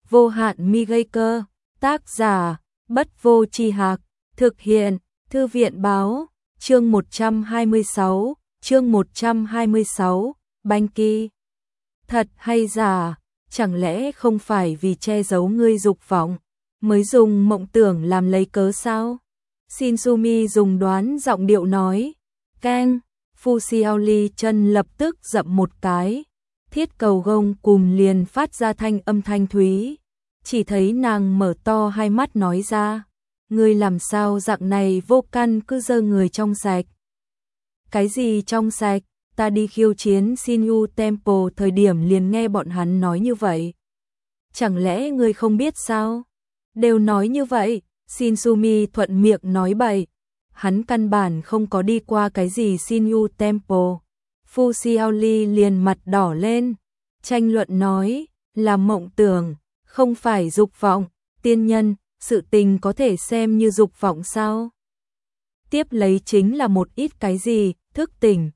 vô hạn mi gây cơ, tác giả, Bất Vô Tri Hạc, thực hiện, Thư viện báo, chương 126, Banh Kỳ. Thật hay giả, chẳng lẽ không phải vì che giấu ngươi dục vọng, mới dùng mộng tưởng làm lấy cớ sao? Shinsumi dùng đoán giọng điệu nói, keng, Fu Xiaoli chân lập tức dậm một cái, thiết cầu gông cùm liền phát ra thanh âm thanh thúy, chỉ thấy nàng mở to hai mắt nói ra, ngươi làm sao dạng này vô căn cứ giơ người trong sạch. Cái gì trong sạch, ta đi khiêu chiến Shinju Temple thời điểm liền nghe bọn hắn nói như vậy. Chẳng lẽ ngươi không biết sao? Đều nói như vậy, Shinsumi thuận miệng nói bậy. Hắn căn bản không có đi qua cái gì Shinju Temple. Fu Xiaoli liền mặt đỏ lên, tranh luận nói, là mộng tưởng, không phải dục vọng, tiên nhân, sự tình có thể xem như dục vọng sao? Tiếp lấy chính là một ít cái gì, thức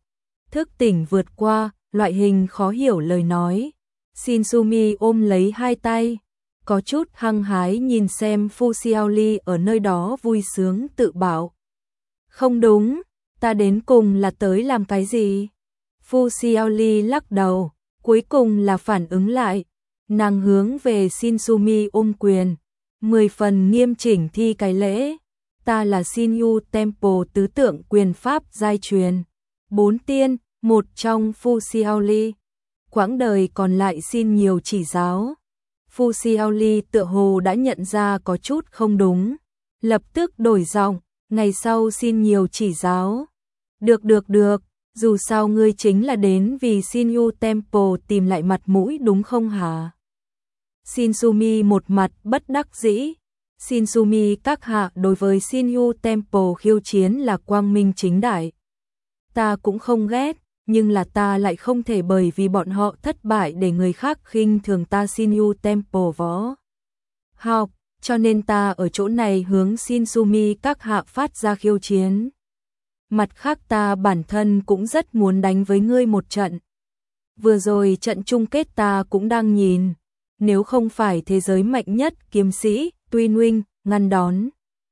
tỉnh vượt qua, loại hình khó hiểu lời nói. Shinsumi ôm lấy hai tay, có chút hăng hái nhìn xem Fu Xiaoli ở nơi đó vui sướng tự bảo. Không đúng, ta đến cùng là tới làm cái gì? Fu Xiaoli lắc đầu, cuối cùng là phản ứng lại, nàng hướng về Shinsumi ôm quyền, 10 phần nghiêm chỉnh thi cái lễ. Ta là Shinju Temple tứ tượng quyền pháp giai truyền, 4 tiên, một trong Fu Xiaoli. Quãng đời còn lại xin nhiều chỉ giáo. Fu Xiaoli tựa hồ đã nhận ra có chút không đúng, lập tức đổi giọng, ngày sau xin nhiều chỉ giáo. Được, dù sao ngươi chính là đến vì Shinju Temple tìm lại mặt mũi đúng không hả? Shinsumi một mặt bất đắc dĩ. Shinsumi các hạ đối với Shinju Temple khiêu chiến là quang minh chính đại. Ta cũng không ghét, nhưng là ta lại không thể bởi vì bọn họ thất bại để người khác khinh thường ta Shinju Temple võ học, cho nên ta ở chỗ này hướng Shinsumi các hạ phát ra khiêu chiến. Mặt khác ta bản thân cũng rất muốn đánh với ngươi một trận. Vừa rồi trận chung kết ta cũng đang nhìn, nếu không phải thế giới mạnh nhất kiếm sĩ Tuy Nguyen ngăn đón,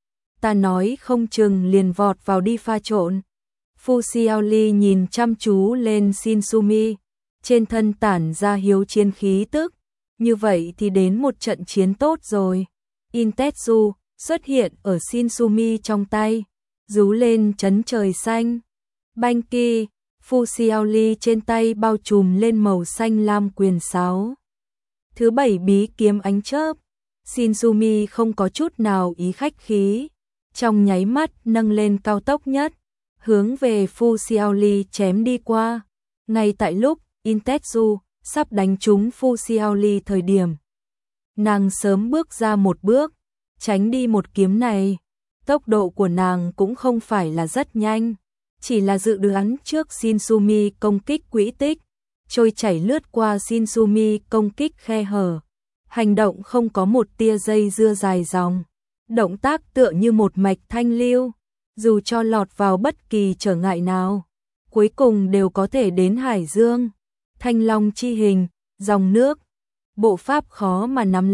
ta nói không chừng liền vọt vào đi pha trộn. Fu Xiaoli nhìn chăm chú lên Shinsumi, trên thân tản ra hiếu chiến khí tức, như vậy thì đến một trận chiến tốt rồi. Intetsu xuất hiện ở Shinsumi trong tay, rú lên chấn trời xanh. Banh Kỳ, Fu Xiaoli trên tay bao trùm lên màu xanh lam quyền sáo. Thứ 7 bí kiếm ánh chớp. Shinsumi không có chút nào ý khách khí, trong nháy mắt nâng lên cao tốc nhất, hướng về Fu Xiaoli chém đi qua. Ngay tại lúc Intetsu sắp đánh trúng Fu Xiaoli thời điểm, nàng sớm bước ra một bước, tránh đi một kiếm này. Tốc độ của nàng cũng không phải là rất nhanh, chỉ là dự đoán trước Shinsumi công kích quỹ tích, trôi chảy lướt qua Shinsumi công kích khe hở. Hành động không có một tia dây dưa dài dòng, động tác tựa như một mạch thanh lưu, dù cho lọt vào bất kỳ trở ngại nào, cuối cùng đều có thể đến hải dương. Thanh long chi hình, dòng nước, bộ pháp khó mà nắm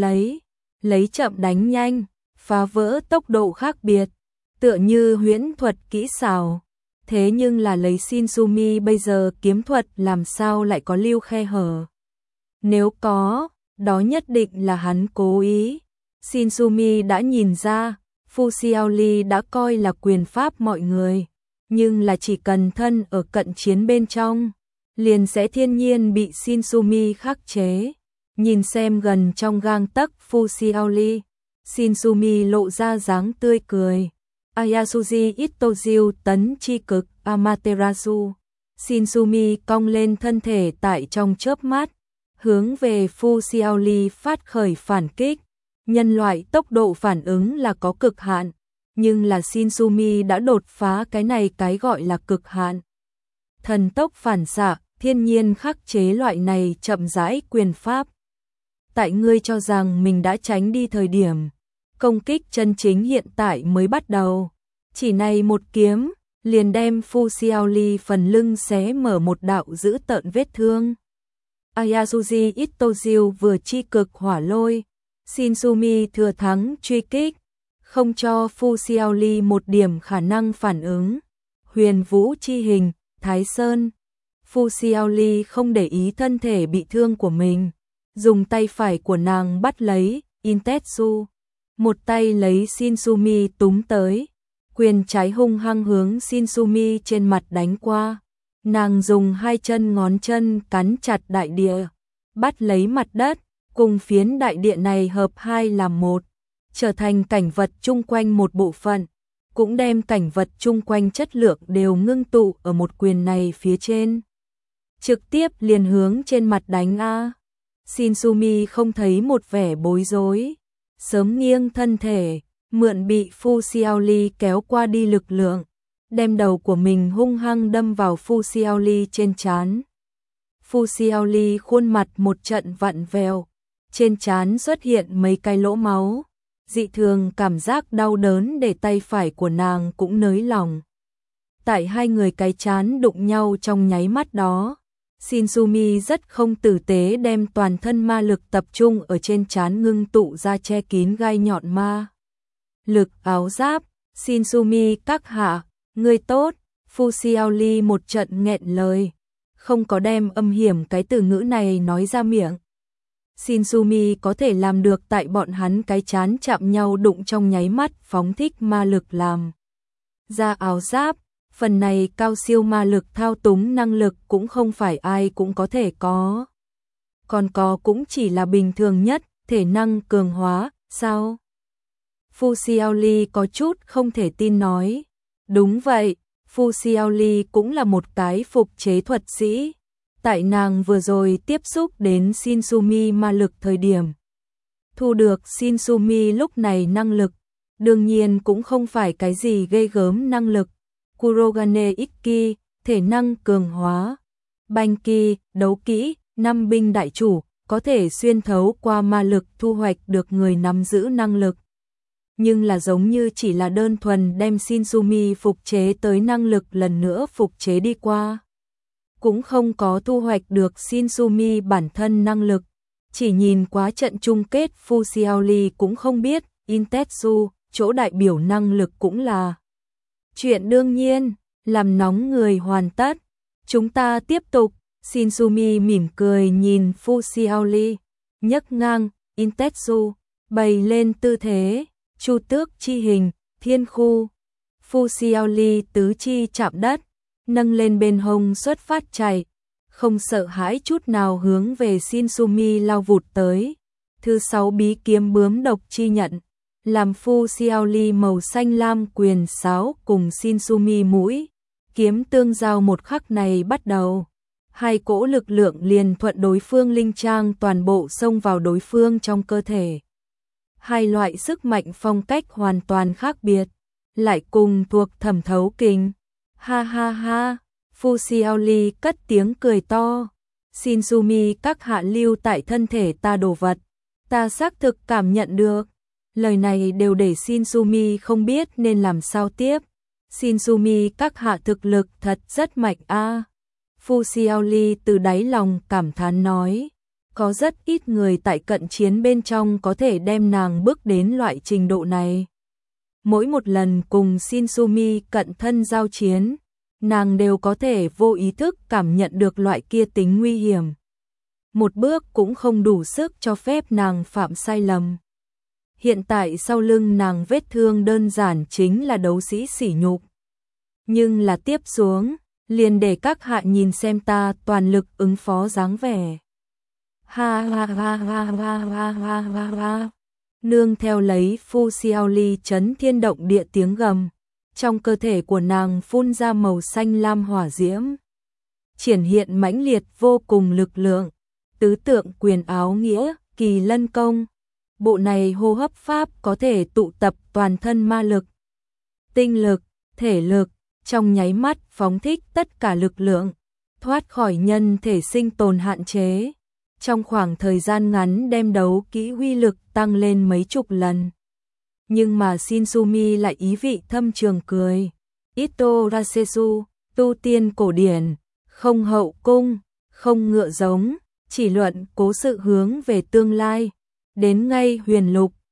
lấy chậm đánh nhanh, phá vỡ tốc độ khác biệt, tựa như huyễn thuật kỹ xảo. Thế nhưng là lấy Shinsumi bây giờ kiếm thuật làm sao lại có lưu khe hở? Nếu có, đó nhất định là hắn cố ý. Shinsumi đã nhìn ra, Fu Xiaoli đã coi là quyền pháp mọi người, nhưng là chỉ cần thân ở cận chiến bên trong, liền sẽ thiên nhiên bị Shinsumi khắc chế. Nhìn xem gần trong gang tấc Fu Xiaoli, Shinsumi lộ ra dáng tươi cười. Ayasuji Itojiu tấn chi cực Amaterasu. Shinsumi cong lên thân thể tại trong chớp mắt, hướng về Fu Xiaoli phát khởi phản kích. Nhân loại tốc độ phản ứng là có cực hạn, nhưng là Shinsumi đã đột phá cái này cái gọi là cực hạn. Thần tốc phản xạ, thiên nhiên khắc chế loại này chậm rãi quyền pháp. Tại ngươi cho rằng mình đã tránh đi thời điểm, công kích chân chính hiện tại mới bắt đầu. Chỉ này một kiếm, liền đem Fu Xiaoli phần lưng xé mở một đạo dữ tợn vết thương. Ayasuji Itojiu vừa chi cực hỏa lôi, Shinsumi thừa thắng truy kích, không cho Fu Xiaoli một điểm khả năng phản ứng. Huyền Vũ chi hình, Thái Sơn. Fu Xiaoli không để ý thân thể bị thương của mình, dùng tay phải của nàng bắt lấy Intetsu, một tay lấy Shinsumi túm tới, quyền trái hung hăng hướng Shinsumi trên mặt đánh qua. Nàng dùng hai chân ngón chân cắn chặt đại địa, bắt lấy mặt đất, cùng phiến đại địa này hợp hai làm một, trở thành cảnh vật chung quanh một bộ phận, cũng đem cảnh vật chung quanh chất lượng đều ngưng tụ ở một quyền này phía trên. Trực tiếp liền hướng trên mặt đánh a. Shinsumi không thấy một vẻ bối rối, sớm nghiêng thân thể, mượn bị Fu Xiaoli kéo qua đi lực lượng, đem đầu của mình hung hăng đâm vào Fu Xiaoli trên trán. Fu Xiaoli khuôn mặt một trận vặn vẹo, trên trán xuất hiện mấy cái lỗ máu, dị thường cảm giác đau đớn để tay phải của nàng cũng nới lỏng. Tại hai người cái trán đụng nhau trong nháy mắt đó, Shinsumi rất không tử tế đem toàn thân ma lực tập trung ở trên trán ngưng tụ ra che kín gai nhọn ma lực áo giáp. Shinsumi các hạ, ngươi tốt. Fu Xiaoli một trận nghẹn lời, không có đem âm hiểm cái từ ngữ này nói ra miệng. Shinsumi có thể làm được tại bọn hắn cái trán chạm nhau đụng trong nháy mắt phóng thích ma lực làm ra áo giáp. Phần này cao siêu ma lực thao túng năng lực cũng không phải ai cũng có thể có. Còn có cũng chỉ là bình thường nhất, thể năng cường hóa, sao? Fu Xiaoli có chút không thể tin nói. Đúng vậy, Fu Xiaoli cũng là một cái phục chế thuật sĩ. Tại nàng vừa rồi tiếp xúc đến Shinsumi ma lực thời điểm, thu được Shinsumi lúc này năng lực, đương nhiên cũng không phải cái gì ghê gớm năng lực. Kurogane Ikki, thể năng cường hóa. Banki, đấu kỹ, năm binh đại chủ, có thể xuyên thấu qua ma lực thu hoạch được người nắm giữ năng lực. Nhưng là giống như chỉ là đơn thuần đem Shinsumi phục chế tới năng lực lần nữa phục chế đi qua. Cũng không có thu hoạch được Shinsumi bản thân năng lực. Chỉ nhìn quá trận chung kết Fu Xiaoli cũng không biết, Intetsu, chỗ đại biểu năng lực cũng là chuyện đương nhiên. Làm nóng người hoàn tất. Chúng ta tiếp tục. Shinsumi mỉm cười nhìn Fu Xiaoli, nhấc ngang Intetsu, bày lên tư thế Chu Tước chi hình, thiên khu. Fu Xiaoli tứ chi chạm đất, nâng lên bên hông xuất phát chạy, không sợ hãi chút nào hướng về Shinsumi lao vụt tới. Thứ 6 bí kiếm bướm độc chi nhận, làm Fu Xiaoli màu xanh lam quyền sáo cùng Shinsumi mũi kiếm tương giao một khắc này bắt đầu. Hai cỗ lực lượng liền thuận đối phương linh trang toàn bộ xông vào đối phương trong cơ thể. Hai loại sức mạnh phong cách hoàn toàn khác biệt, lại cùng thuộc thẩm thấu kình. Ha ha ha, Fu Xiaoli cất tiếng cười to. Shinsumi các hạ lưu tại thân thể ta đồ vật, ta xác thực cảm nhận được. Lời này đều để Shinsumi không biết nên làm sao tiếp. Shinsumi các hạ thực lực thật rất mạnh a. Fu Xiaoli từ đáy lòng cảm thán nói, có rất ít người tại cận chiến bên trong có thể đem nàng bước đến loại trình độ này. Mỗi một lần cùng Shinsumi cận thân giao chiến, nàng đều có thể vô ý thức cảm nhận được loại kia tính nguy hiểm. Một bước cũng không đủ sức cho phép nàng phạm sai lầm. Hiện tại sau lưng nàng vết thương đơn giản chính là đấu sĩ sỉ nhục. Nhưng là tiếp xuống, liền để các hạ nhìn xem ta toàn lực ứng phó dáng vẻ. Ha ha ha ha ha ha ha ha ha. Nương theo lấy Fu Xiaoli chấn thiên động địa tiếng gầm, trong cơ thể của nàng phun ra màu xanh lam hỏa diễm, triển hiện mãnh liệt vô cùng lực lượng. Tứ tượng quyền áo nghĩa, kỳ lân công. Bộ này hô hấp pháp có thể tụ tập toàn thân ma lực, tinh lực, thể lực, trong nháy mắt phóng thích tất cả lực lượng, thoát khỏi nhân thể sinh tồn hạn chế. Trong khoảng thời gian ngắn đem đấu kỹ uy lực tăng lên mấy chục lần. Nhưng mà Shinsumi lại ý vị thâm trường cười. Ito Rasesu, tu tiên cổ điển, không hậu cung, không ngựa giống, chỉ luận cố sự hướng về tương lai. đến ngay huyền lục.